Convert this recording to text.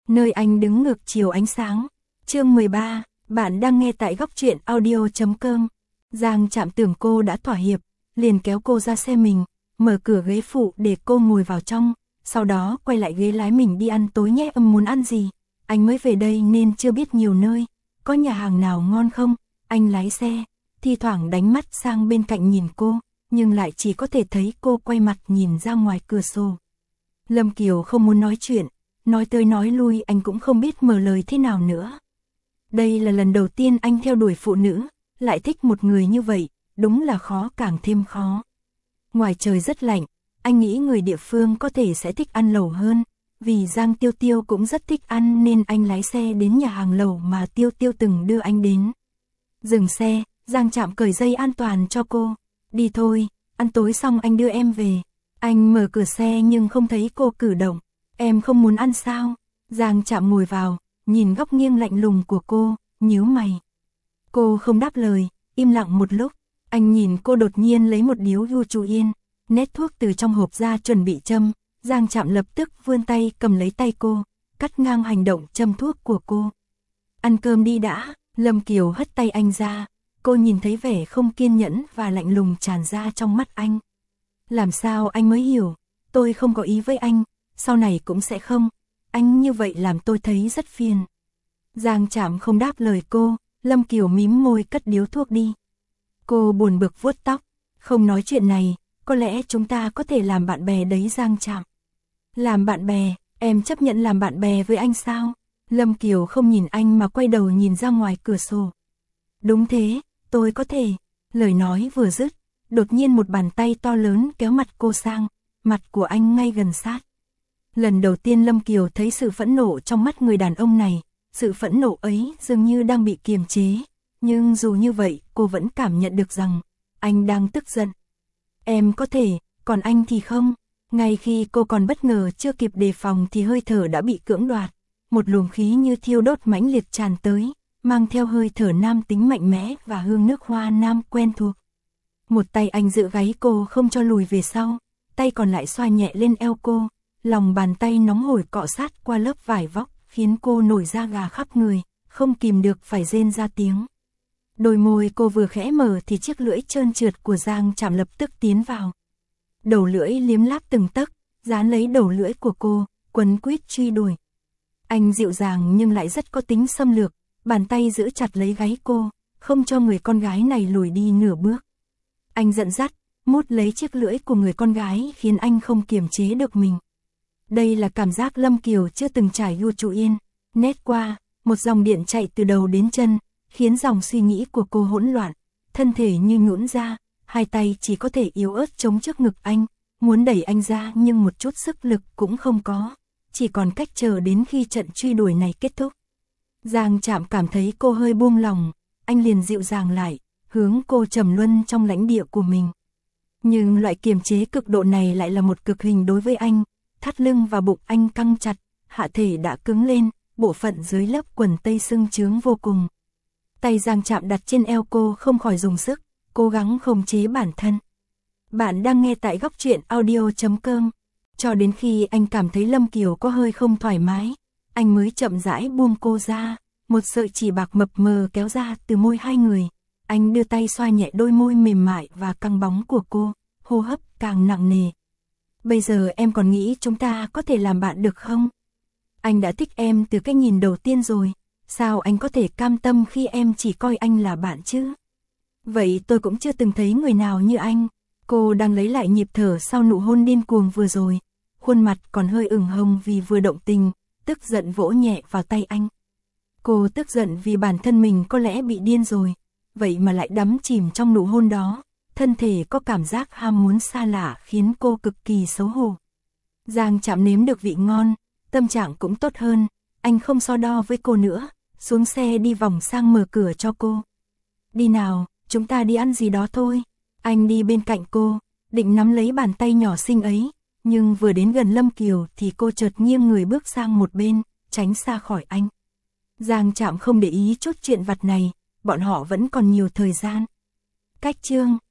nơi anh đứng ngược chiều ánh sáng. Chương 13, bạn đang nghe tại góc truyện audio.com. Giang Trạm tưởng cô đã thỏa hiệp, liền kéo cô ra xe mình, mở cửa ghế phụ để cô ngồi vào trong, sau đó quay lại ghế lái mình đi ăn tối nhé. Muốn ăn gì? Anh mới về đây nên chưa biết nhiều nơi, có nhà hàng nào ngon không? Anh lái xe, thi thoảng đánh mắt sang bên cạnh nhìn cô, nhưng lại chỉ có thể thấy cô quay mặt nhìn ra ngoài cửa sổ. Lâm Kiều không muốn nói chuyện, nói tới nói lui anh cũng không biết mở lời thế nào nữa. Đây là lần đầu tiên anh theo đuổi phụ nữ, lại thích một người như vậy, đúng là khó càng thêm khó. Ngoài trời rất lạnh, anh nghĩ người địa phương có thể sẽ thích ăn lẩu hơn, vì Giang Tiêu Tiêu cũng rất thích ăn nên anh lái xe đến nhà hàng lẩu mà Tiêu Tiêu từng đưa anh đến. Dừng xe, Giang Trạm cởi dây an toàn cho cô. Đi thôi, ăn tối xong anh đưa em về. Anh mở cửa xe nhưng không thấy cô cử động. Em không muốn ăn sao? Giang Trạm ngồi vào, nhìn góc nghiêng lạnh lùng của cô, nhíu mày. Cô không đáp lời, im lặng một lúc. Anh nhìn cô đột nhiên lấy một điếu gu chú yên, nét thuốc từ trong hộp ra chuẩn bị châm. Giang Trạm lập tức vươn tay cầm lấy tay cô, cắt ngang hành động châm thuốc của cô. Ăn cơm đi đã. Lâm Kiều hất tay anh ra, cô nhìn thấy vẻ không kiên nhẫn và lạnh lùng tràn ra trong mắt anh. Làm sao anh mới hiểu, tôi không có ý với anh, sau này cũng sẽ không, anh như vậy làm tôi thấy rất phiền. Giang Trạm không đáp lời cô, Lâm Kiều mím môi cất điếu thuốc đi. Cô buồn bực vuốt tóc, không nói chuyện này, có lẽ chúng ta có thể làm bạn bè đấy Giang Trạm. Làm bạn bè, em chấp nhận làm bạn bè với anh sao? Lâm Kiều không nhìn anh mà quay đầu nhìn ra ngoài cửa sổ. Đúng thế, tôi có thể. Lời nói vừa dứt, đột nhiên một bàn tay to lớn kéo mặt cô sang, mặt của anh ngay gần sát. Lần đầu tiên Lâm Kiều thấy sự phẫn nộ trong mắt người đàn ông này, sự phẫn nộ ấy dường như đang bị kiềm chế, nhưng dù như vậy cô vẫn cảm nhận được rằng anh đang tức giận. Em có thể, còn anh thì không. Ngay khi cô còn bất ngờ chưa kịp đề phòng thì hơi thở đã bị cưỡng đoạt. Một luồng khí như thiêu đốt mãnh liệt tràn tới, mang theo hơi thở nam tính mạnh mẽ và hương nước hoa nam quen thuộc. Một tay anh giữ gáy cô không cho lùi về sau, tay còn lại xoa nhẹ lên eo cô, lòng bàn tay nóng hổi cọ sát qua lớp vải vóc, khiến cô nổi da gà khắp người, không kìm được phải rên ra tiếng. Đôi môi cô vừa khẽ mở thì chiếc lưỡi trơn trượt của Giang Trạm lập tức tiến vào. Đầu lưỡi liếm láp từng tấc, dán lấy đầu lưỡi của cô, quấn quýt truy đuổi. Anh dịu dàng nhưng lại rất có tính xâm lược, bàn tay giữ chặt lấy gáy cô, không cho người con gái này lùi đi nửa bước. Anh giận dắt, mút lấy chiếc lưỡi của người con gái khiến anh không kiềm chế được mình. Đây là cảm giác Lâm Kiều chưa từng trải gu trụ yên, nét qua, một dòng điện chạy từ đầu đến chân, khiến dòng suy nghĩ của cô hỗn loạn, thân thể như nhũn ra, hai tay chỉ có thể yếu ớt chống trước ngực anh, muốn đẩy anh ra nhưng một chút sức lực cũng không có. Chỉ còn cách chờ đến khi trận truy đuổi này kết thúc. Giang Trạm cảm thấy cô hơi buông lòng, anh liền dịu dàng lại, hướng cô trầm luân trong lãnh địa của mình. Nhưng loại kiềm chế cực độ này lại là một cực hình đối với anh, thắt lưng và bụng anh căng chặt, hạ thể đã cứng lên, bộ phận dưới lớp quần tây sưng trướng vô cùng. Tay Giang Trạm đặt trên eo cô không khỏi dùng sức, cố gắng khống chế bản thân. Bạn đang nghe tại góc truyện audio.com. Cho đến khi anh cảm thấy Lâm Kiều có hơi không thoải mái, anh mới chậm rãi buông cô ra, một sợi chỉ bạc mập mờ kéo ra từ môi hai người. Anh đưa tay xoa nhẹ đôi môi mềm mại và căng bóng của cô, hô hấp càng nặng nề. Bây giờ em còn nghĩ chúng ta có thể làm bạn được không? Anh đã thích em từ cái nhìn đầu tiên rồi, sao anh có thể cam tâm khi em chỉ coi anh là bạn chứ? Vậy tôi cũng chưa từng thấy người nào như anh. Cô đang lấy lại nhịp thở sau nụ hôn điên cuồng vừa rồi, khuôn mặt còn hơi ửng hồng vì vừa động tình, tức giận vỗ nhẹ vào tay anh. Cô tức giận vì bản thân mình có lẽ bị điên rồi, vậy mà lại đắm chìm trong nụ hôn đó, thân thể có cảm giác ham muốn xa lạ khiến cô cực kỳ xấu hổ. Giang Trạm nếm được vị ngon, tâm trạng cũng tốt hơn, anh không so đo với cô nữa, xuống xe đi vòng sang mở cửa cho cô. Đi nào, chúng ta đi ăn gì đó thôi. Anh đi bên cạnh cô, định nắm lấy bàn tay nhỏ xinh ấy, nhưng vừa đến gần Lâm Kiều thì cô chợt nghiêng người bước sang một bên, tránh xa khỏi anh. Giang Trạm không để ý chút chuyện vặt này, bọn họ vẫn còn nhiều thời gian. Cách chương